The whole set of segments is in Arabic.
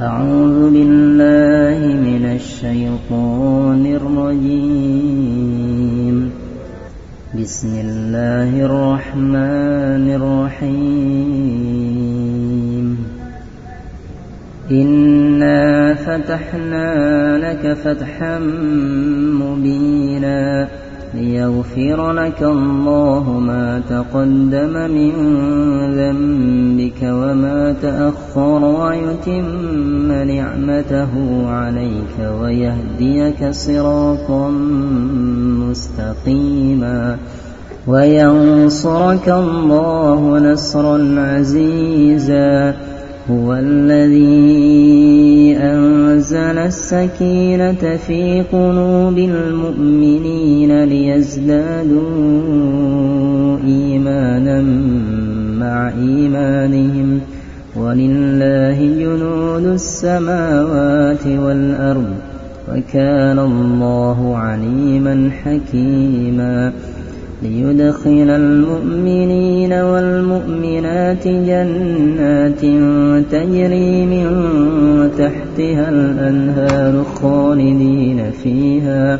أعوذ بالله من الشيطان الرجيم. بسم الله الرحمن الرحيم. إنا فتحنا لك فتحا مبينا ليغفر لك الله ما تقدم من ذنبك وما تأخر ويتم نعمته عليك ويهديك صراطا مستقيما وينصرك الله نصرا عزيزا. هو الذي أنزل السكينة في قلوب المؤمنين ليزدادوا إيمانا مع إيمانهم ولله جنود السماوات والأرض وكان الله عليما حكيما. ليدخل المؤمنين والمؤمنات جنات تجري من تحتها الأنهار خالدين فيها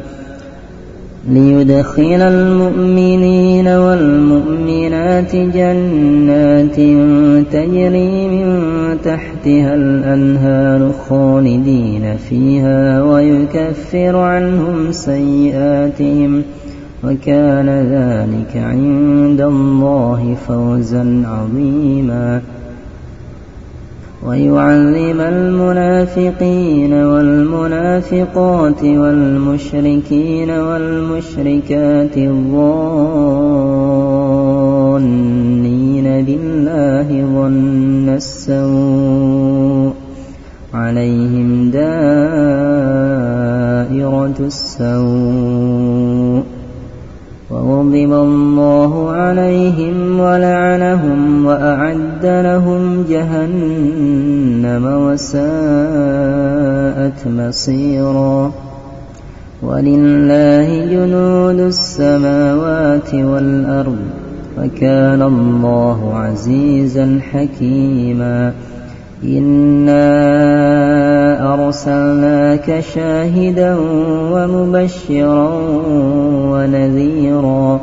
ليدخل المؤمنين والمؤمنات جنات تجري من تحتها الأنهار خالدين فيها ويكفر عنهم سيئاتهم وكان ذلك عند الله فوزا عظيما. ويعذب المنافقين والمنافقات والمشركين والمشركات الظانين بالله ظن السوء عليهم دائرة السوء وغضب الله عليهم ولعنهم وأعد لهم جهنم وساءت مصيرا. ولله جنود السماوات والأرض وكان الله عزيزا حكيما. إنا أرسلناك شاهدا ومبشرا ونذيرا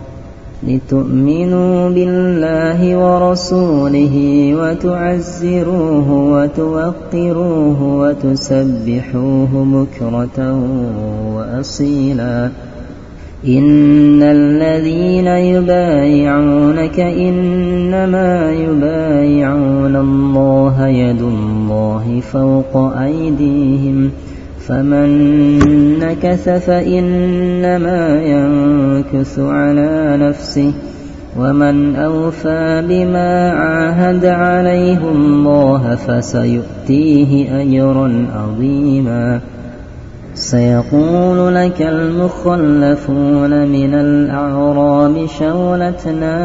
لتؤمنوا بالله ورسوله وتعزروه وتوقروه وتسبحوه بكرة وأصيلا. إن الذين يبايعونك إنما يبايعون الله يد الله فوق أيديهم فمن نكث فإنما ينكث على نفسه ومن أوفى بما عاهد عليه الله فسيؤتيه أجرا عظيما. سيقول لك المخلفون من الأعراب شغلتنا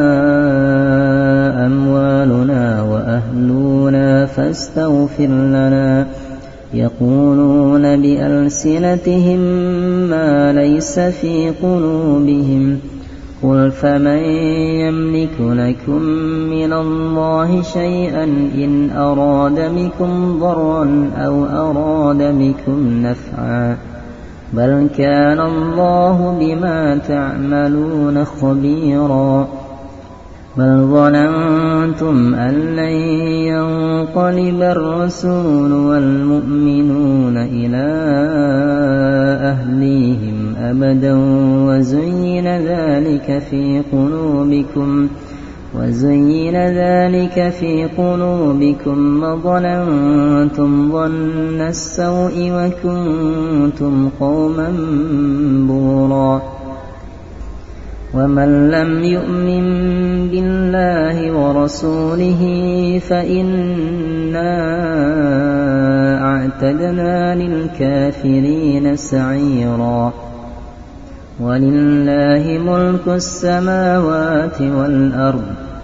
أموالنا وأهلنا فاستغفر لنا يقولون بألسنتهم ما ليس في قلوبهم قل فمن يملك لكم من الله شيئا إن أراد بكم ضرا أو أراد بكم نفعا بل كان الله بما تعملون خبيرا. بل ظننتم أن لن ينقلب الرسول والمؤمنون إلى أهليهم أبدا وزين ذلك في قلوبكم وظننتم ظن السوء وكنتم قوما بورا. ومن لم يؤمن بالله ورسوله فإنا أعتدنا للكافرين سعيرا. ولله ملك السماوات والأرض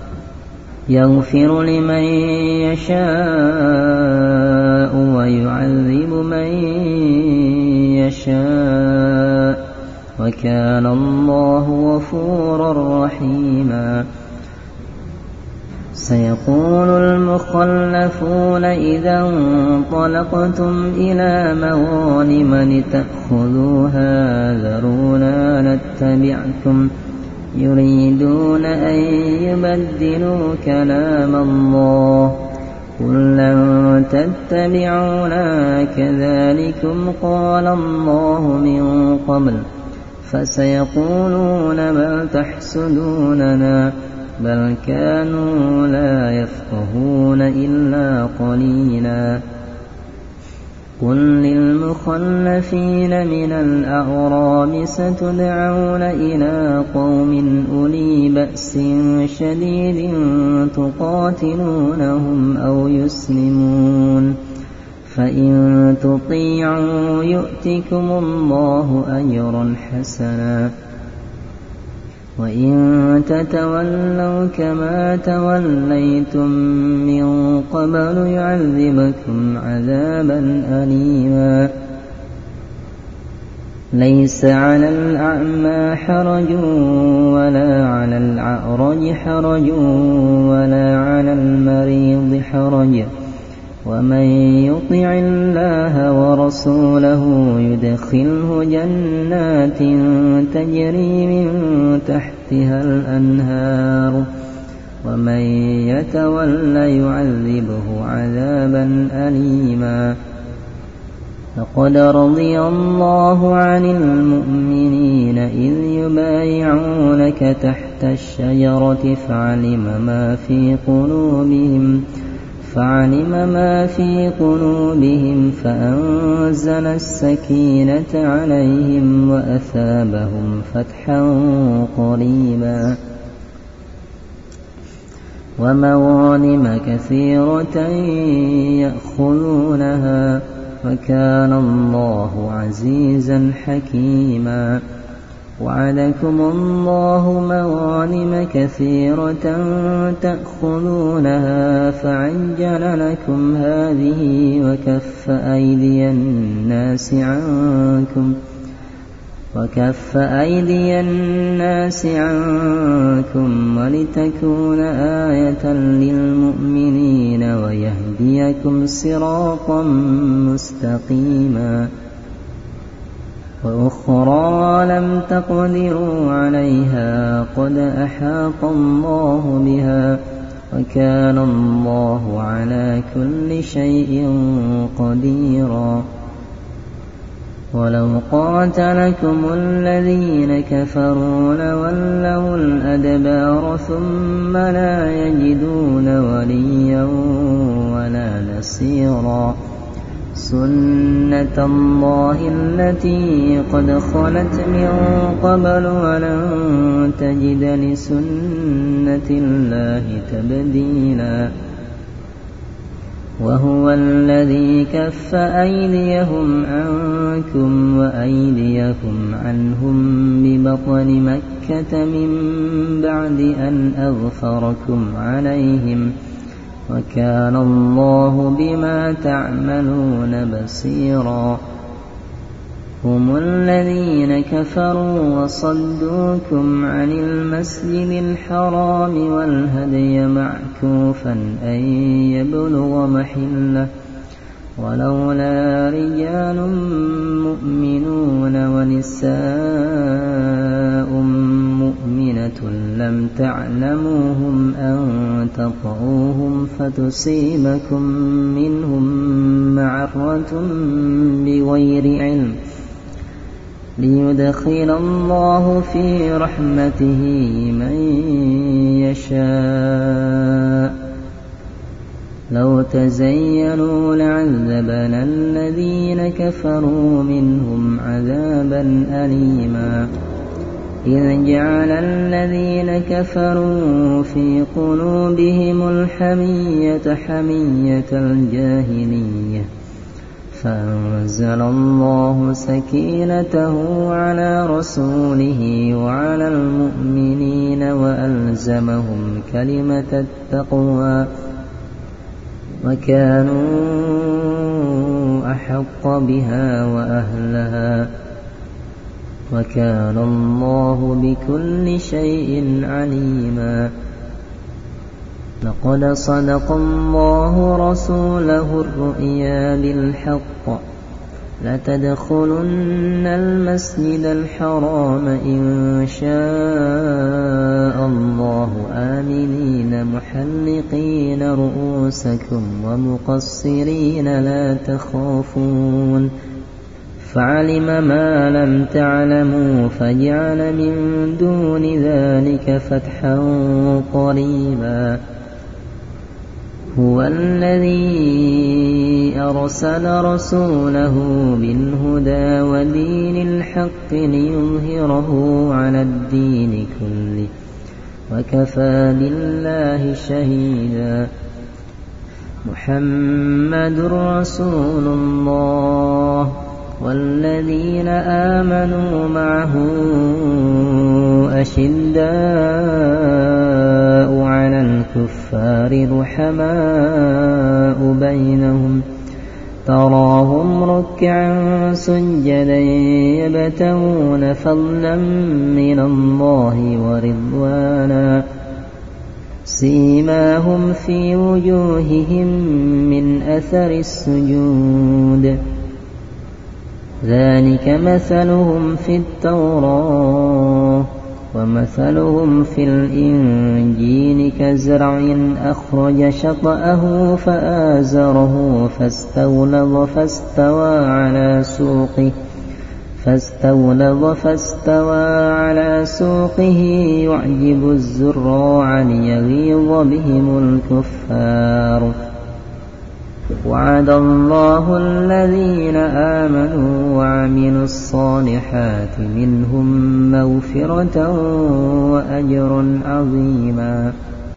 يغفر لمن يشاء ويعذب من يشاء وكان الله غفورا رحيما. سيقول المخلفون إذا انطلقتم إلى مغانم لتأخذوها ذرونا نتبعكم يريدون أن يبدلوا كلام الله قل لن تتبعونا كذلكم قال الله من قبل فسيقولون بل تحسدوننا بل كانوا لا يفقهون إلا قليلا قل للمخلفين من الأعراب ستدعون إلى قوم أولي بأس شديد تقاتلونهم أو يسلمون فإن تطيعوا يؤتكم الله أجرا حسنا وإن تتولوا كما توليتم من قبل يعذبكم عذابا أليما ليس على الأعمى حرج ولا على الأعرج حرج ولا على المريض حرج ومن يطع الله ورسوله يدخله جنات تجري من تحتها الأنهار ومن يتول يعذبه عذابا أليما لقد رضي الله عن المؤمنين إذ يبايعونك تحت الشجرة فعلم ما في قلوبهم فأنزل السكينة عليهم وأثابهم فتحا قريبا ومغانم كثيرة يأخذونها وكان الله عزيزا حكيما وعدكم الله مغانم كثيرة تأخذونها فعجل لكم هذه وكف أيدي الناس عنكم ولتكون آية للمؤمنين ويهديكم صراطا مستقيما وأخرى لم تقدروا عليها قد أحاط الله بها وكان الله على كل شيء قديرا ولو قاتلكم الذين كفروا لولوا الأدبار ثم لا يجدون وليا ولا نصيرا سنة الله التي قد خلت من قبل ولن تجد لسنة الله تبديلا وهو الذي كف أيديهم عنكم وأيديكم عنهم ببطن مكة من بعد أن أظفركم عليهم وكان الله بما تعملون بصيرا هم الذين كفروا وصدوكم عن المسجد الحرام والهدي معكوفا أن يبلغ محله ولولا رجال مؤمنون ونساء مؤمنة لم تعلموهم أن تطؤوهم فتصيبكم منهم معرة بغير علم ليدخل الله في رحمته من يشاء لو تزينوا لعذبنا الذين كفروا منهم عذابا أليما إذ جعل الذين كفروا في قلوبهم الحمية حمية الجاهلية فأنزل الله سكينته على رسوله وعلى المؤمنين وألزمهم كلمة التقوى وكانوا أحق بها وأهلها وكان الله بكل شيء عليما لقد صدق الله رسوله الرؤيا بالحق لتدخلن المسجد الحرام إن شاء الله آمنين محلقين رؤوسكم ومقصرين لا تخافون فعلم ما لم تعلموا فجعل من دون ذلك فتحا قريبا هو الذي أرسل رسوله بالهدى ودين الحق ليظهره على الدين كله وكفى بالله شهيدا محمد رسول الله والذين آمنوا معه أشداء على الكفار رحماء بينهم تراهم ركعا سجدا يبتغون فضلا من الله ورضوانا سيماهم في وجوههم من أثر السجود ذلك مثلهم في التوراة ومثلهم في الإنجيل كزرع أخرج شطأه فآزره فاستولظ على سوقه يعجب الزراع ليغيظ بهم الكفار وعد الله الذين آمنوا وعملوا الصالحات منهم مغفرة وأجرا عظيما